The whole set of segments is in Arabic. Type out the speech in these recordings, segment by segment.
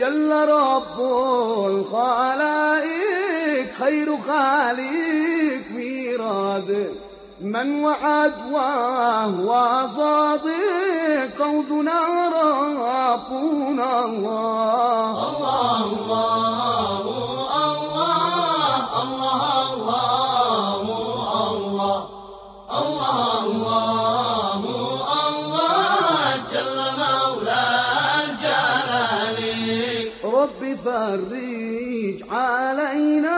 جل رب الخلائق خير خالق ميرازق من وعد وهو صادق قوذنا ربنا الله الله الله الله الله الله الله الله الله جل مولى الجلال رب فرج علينا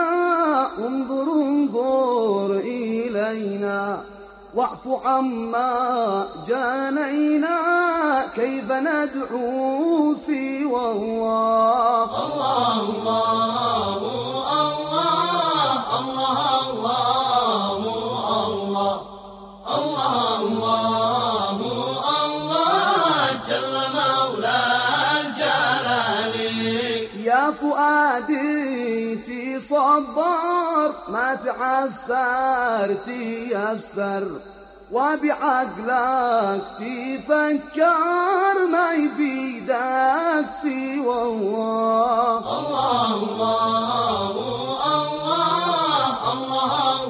انظر إلينا واعف عما جانينا كيف ندعو سوى الله الله الله الله الله الله الله الله الله جل مولى الجلال يا فؤادي تصبر ما تعسر تيسر وبعقلك تفكر ما يفيدك سوى الله الله الله الله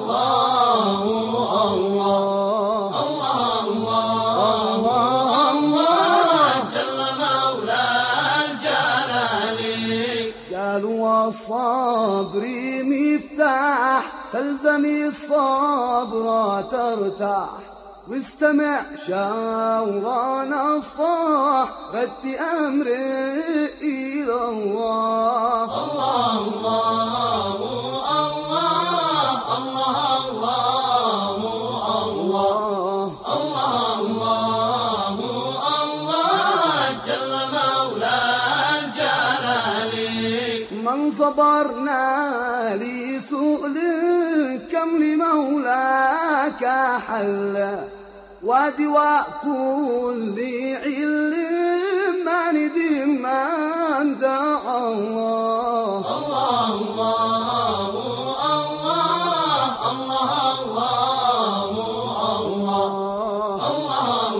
الله الله الله جل مولى الجلال قالوا والصبر مفتاح فالزم الصبر ترتاح واستمع شاورنا الصاح رد أمري إلى الله الله الله الله الله الله الله جل مولى الجلال من صبرنا لسؤلك كم لمولاك حل ودواء كل علم ما ندم من دعا الله الله الله الله الله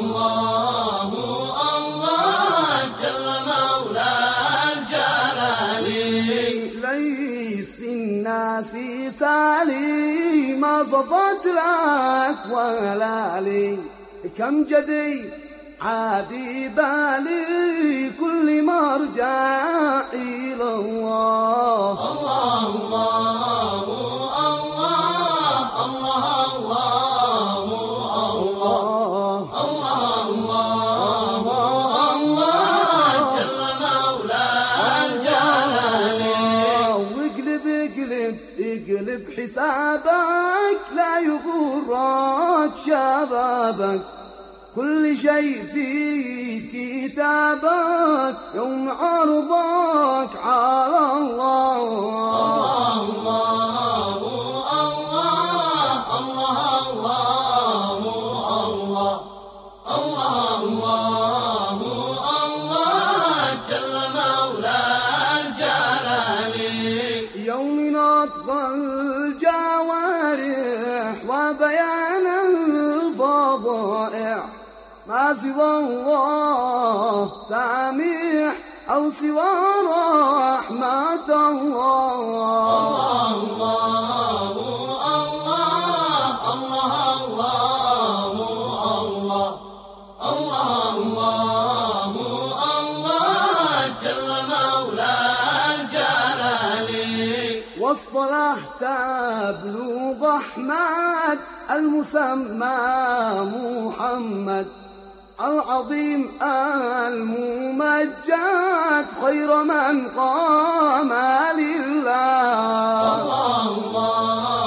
الله جل مولى الجلال ليس في الناس سالي ما صفت لك ولا لي كم جديد عادي بالي كل مرجع إلى الله الله الله الله الله الله جل مولى الجلال اقلب حسابك لا يغرك شبابك كل شيء في كتابك يوم عرضك على الله الله الله الله جل مولى الجلال يوم نطق الجوارح وبيان الفضائع ما سوى الله سامح أو سوى رحمة الله الله جل مولى الجلال والصلاة تبلغ أحمد المسمى محمد العظيم الممجد خير من قام لله الله